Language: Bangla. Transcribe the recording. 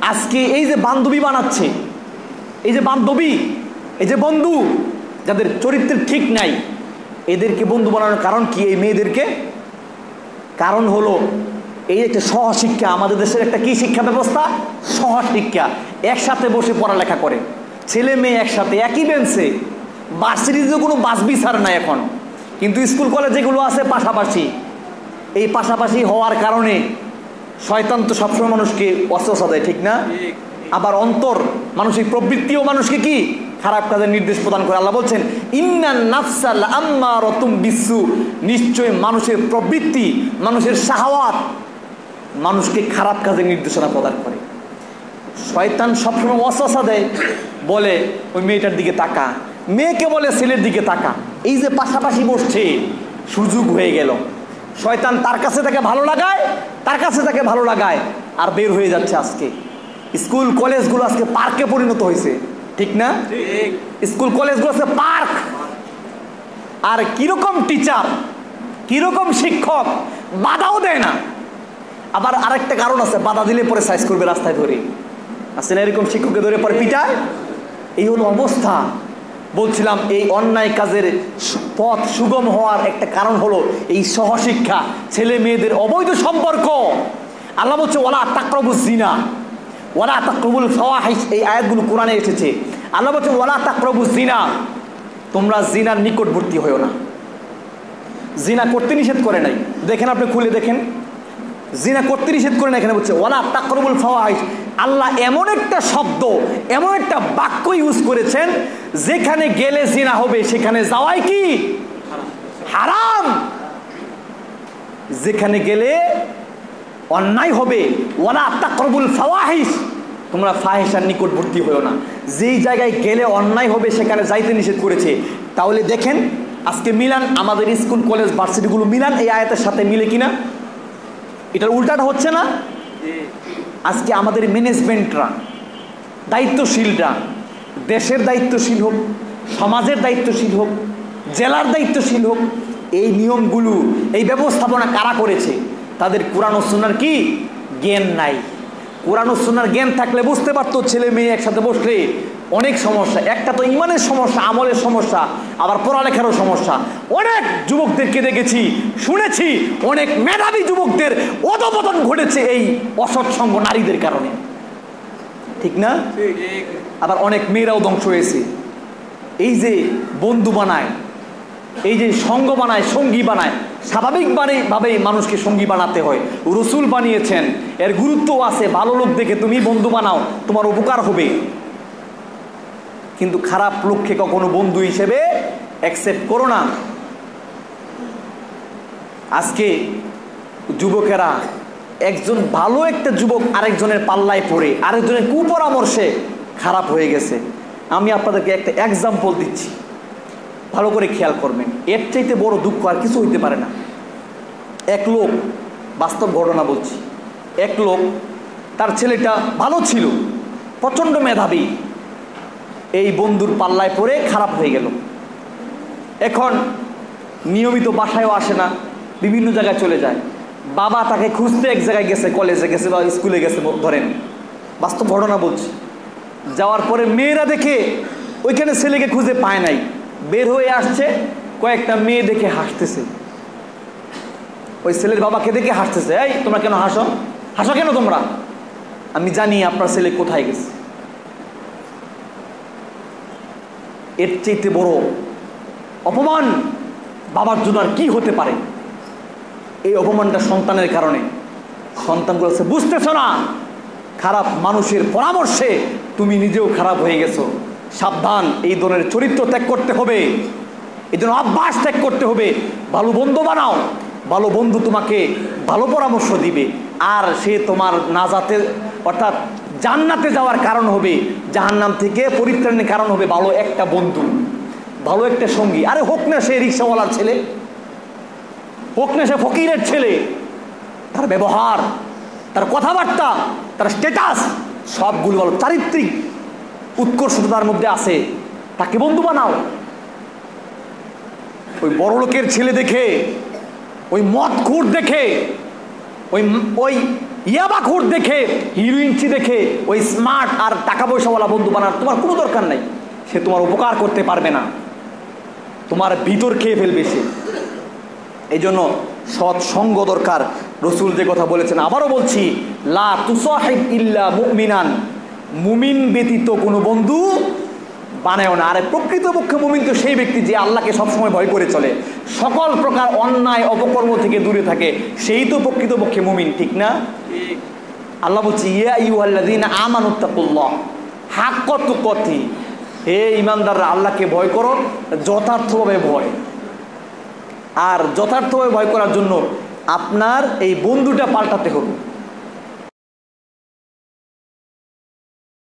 আজকে এই যে বান্ধবী বানাচ্ছে, এই যে বান্ধবী, এই যে বন্ধু, যাদের চরিত্রের ঠিক নাই, এদেরকে বন্ধু বানানোর কারণ কি? এই মেয়েদেরকে কারণ হলো এই একটা সহশিক্ষা। আমাদের দেশের একটা কি শিক্ষা ব্যবস্থা? সহশিক্ষা। একসাথে বসে পড়ালেখা করে ছেলে মেয়ে, একসাথে একই বেঞ্চে। ভার্সিটিতে কোনো বাস বিচার নাই এখন, কিন্তু স্কুল কলেজ যেগুলো আছে পাশাপাশি। এই পাশাপাশি হওয়ার কারণে শয়তান তো সবসময় মানুষকে অস্ত্র দেয়, ঠিক না? আবার অন্তর, মানসিক প্রবৃত্তিও মানুষকে কি খারাপ কাজের নির্দেশ প্রদান করে। আল্লাহ বলছেন ইন্নান নাফসা লাআম্মারাতুম বিসসু, নিশ্চয় মানুষের প্রবৃত্তি, মানুষের শাহওয়াত মানুষকে খারাপ কাজের নির্দেশনা প্রদান করে। শয়তান সবসময় ওয়াসওয়াসা দেয়, বলে ওই মেয়েটার দিকে তাকা, মেয়েকে বলে ছেলের দিকে তাকা। এই যে পাশাপাশি বসছে, সুযোগ হয়ে গেল। শয়তান তার কাছে তাকে ভালো লাগায়, তার কাছে তাকে ভালো লাগায়, আর বের হয়ে যাচ্ছে। আজকে স্কুল কলেজগুলো আজকে পার্কে পরিণত হয়েছে, ঠিক না? স্কুল কলেজগুলো আছে পার্ক। আর কিরকম টিচার, কিরকম শিক্ষক, বাধাও দেয় না। আবার আরেকটা কারণ আছে, বাধা দিলে পরে সাইজ করবে রাস্তায় ধরে। আসলে না এরকম শিক্ষককে ধরে পরে পিটায়। এই হলো অবস্থা। বলছিলাম এই অন্যায় কাজের পথ সুগম হওয়ার একটা কারণ হলো এই সহশিক্ষা, ছেলে মেয়েদের অবৈধ সম্পর্ক। আল্লাহ বলছে ওয়ালা তাকরাবুজ জিনা ওয়ালা তাকরাবুল ফাওয়াহিশ, এই আয়াতগুলো কোরআনে এসেছে। আল্লাহ বলছে ওয়ালা তাকরাবুজ জিনা, তোমরা জিনার নিকটবর্তী হয়ো না। জিনা করতে নিষেধ করে নাই, দেখেন আপনি খুলে দেখেন, জিনা করতে নিষেধ করে না। এখানে বলছে ওয়ালা তাকরাবুল ফাওয়াহিশ। আল্লাহ এমন একটা শব্দ, এমন একটা বাক্য ইউজ করেছেন, যেখানে গেলে জিনা হবে সেখানে যাওয়াই কি হারাম। যেখানে গেলে অন্যায় হবে, ওয়ালা তাকরাবুল ফাওয়াহিশ, তোমরা ফাহিশার নিকটবর্তী হয়ো না। যেই জায়গায় গেলে অন্যায় হবে সেখানে যাইতে নিষেধ করেছে। তাহলে দেখেন আজকে মিলান, আমাদের স্কুল কলেজ ভার্সিটিগুলো মিলান এই আয়াতের সাথে মিলে কিনা? এটার উল্টাটা হচ্ছে না? আজকে আমাদের ম্যানেজমেন্টরা, দায়িত্বশীলরা, দেশের দায়িত্বশীল হোক, সমাজের দায়িত্বশীল হোক, জেলার দায়িত্বশীল হোক, এই নিয়মগুলো, এই ব্যবস্থাপনা কারা করেছে? তাদের কোরআন ও সুন্নাহর কি জ্ঞান নাই। কোরআন ও সুন্নাহর জ্ঞান থাকলে বুঝতে পারতো ছেলে মেয়ে একসাথে বসলে অনেক সমস্যা। একটা তো ইমানের সমস্যা, আমলের সমস্যা, আবার পড়ালেখারও সমস্যা। অনেক যুবকদেরকে দেখেছি, শুনেছি, অনেক মেধাবী যুবকদের অধঃপতন ঘটেছে এই অসৎসঙ্গ নারীদের কারণে, ঠিক না? আবার অনেক মেয়েরাও ধ্বংস হয়েছে। এই যে বন্ধু বানায়, এই যে সঙ্গ বানায়, সঙ্গী বানায়, স্বাভাবিকভাবেই মানুষকে সঙ্গী বানাতে হয়। রসুল বানিয়েছেন, এর গুরুত্ব আছে। ভালো লোক দেখে তুমি বন্ধু বানাও, তোমার উপকার হবে। কিন্তু খারাপ লোককে কখনো বন্ধু হিসেবে অ্যাকসেপ্ট করো না। আজকে যুবকেরা, একজন ভালো একটা যুবক আরেকজনের পাল্লায় পড়ে, আরেকজনের কুপরামর্শে খারাপ হয়ে গেছে। আমি আপনাদেরকে একটা এক্সাম্পল দিচ্ছি, ভালো করে খেয়াল করবেন। এর চাইতে বড় দুঃখ আর কিছু হইতে পারে না। এক লোক, বাস্তব ঘটনা বলছি, এক লোক, তার ছেলেটা ভালো ছিল, প্রচণ্ড মেধাবী, এই বন্ধুর পাল্লায় পড়ে খারাপ হয়ে গেল। এখন নিয়মিত বাসায়ও আসে না, বিভিন্ন জায়গায় চলে যায়। বাবা তাকে খুঁজতে এক জায়গায় গেছে, কলেজে গেছে বা স্কুলে গেছে ধরেন, বাস্তব ঘটনা বলছি। যাওয়ার পরে মেয়েরা দেখে ওইখানে ছেলেকে খুঁজে পায় নাই, বের হয়ে আসছে, কয়েকটা মেয়ে দেখে হাসতেছে। ওই ছেলের বাবাকে দেখে হাসতেছে, এই তোমরা কেন হাসো? হাসো কেন তোমরা? আমি জানি আপনার ছেলে কোথায় গেছে। এর চাইতে বড় অপমান বাবার জন্য আর কি হতে পারে? এই অপমানটা সন্তানের কারণে। সন্তানগুলো বুঝতেছ না, খারাপ মানুষের পরামর্শে তুমি নিজেও খারাপ হয়ে গেছো। সাবধান, এই ধরনের চরিত্র ত্যাগ করতে হবে, এই জন্য অভ্যাস ত্যাগ করতে হবে। ভালো বন্ধু বানাও, ভালো বন্ধু তোমাকে ভালো পরামর্শ দিবে, আর সে তোমার নাজাতে অর্থাৎ জান্নাতে যাওয়ার কারণ হবে, জাহান্নাম থেকে পরিত্রাণের কারণ হবে ভালো একটা বন্ধু, ভালো একটা সঙ্গী। আরে হোক না সে রিক্সাওয়ালার ছেলে, হোক না সে ফকিরের ছেলে, তার ব্যবহার, তার কথাবার্তা, তার স্ট্যাটাস সবগুলো ভালো, চারিত্রিক উৎকর্ষতার মধ্যে আছে, তাকে বন্ধু বানাও। ওই বড় লোকের ছেলে দেখে, ওই মদখোর দেখে, ওই ইয়াবাখোর দেখে, হিরোইনচি দেখে ওই স্মার্ট আর টাকা পয়সাওয়ালা বন্ধু বানার তোমার কোনো দরকার নাই। সে তোমার উপকার করতে পারবে না, তোমার ভিতর খেয়ে ফেলবে সে। এই জন্য সৎসঙ্গ দরকার। রসুল যে কথা বলেছেন, আবারও বলছি, লা তুসাহিব ইল্লা মুমিনান, মুমিন ব্যতীত কোনো বন্ধু বানায়ও না। আর প্রকৃতপক্ষে মুমিন তো সেই ব্যক্তি যে আল্লাহকে সবসময় ভয় করে চলে, সকল প্রকার অন্যায় অপকর্ম থেকে দূরে থাকে, সেই তো প্রকৃতপক্ষে মুমিন, ঠিক না? আল্লাহ বলছি, ইয়া আইয়ুহাল্লাযীনা আমানুত্তাকুল্লাহ হাক্কা তুকাতিহি, হে ঈমানদাররা আল্লাহকে ভয় করো যথার্থভাবে ভয়। আর যথার্থভাবে ভয় করার জন্য আপনার এই বন্ধুটা পাল্টাতে হবে।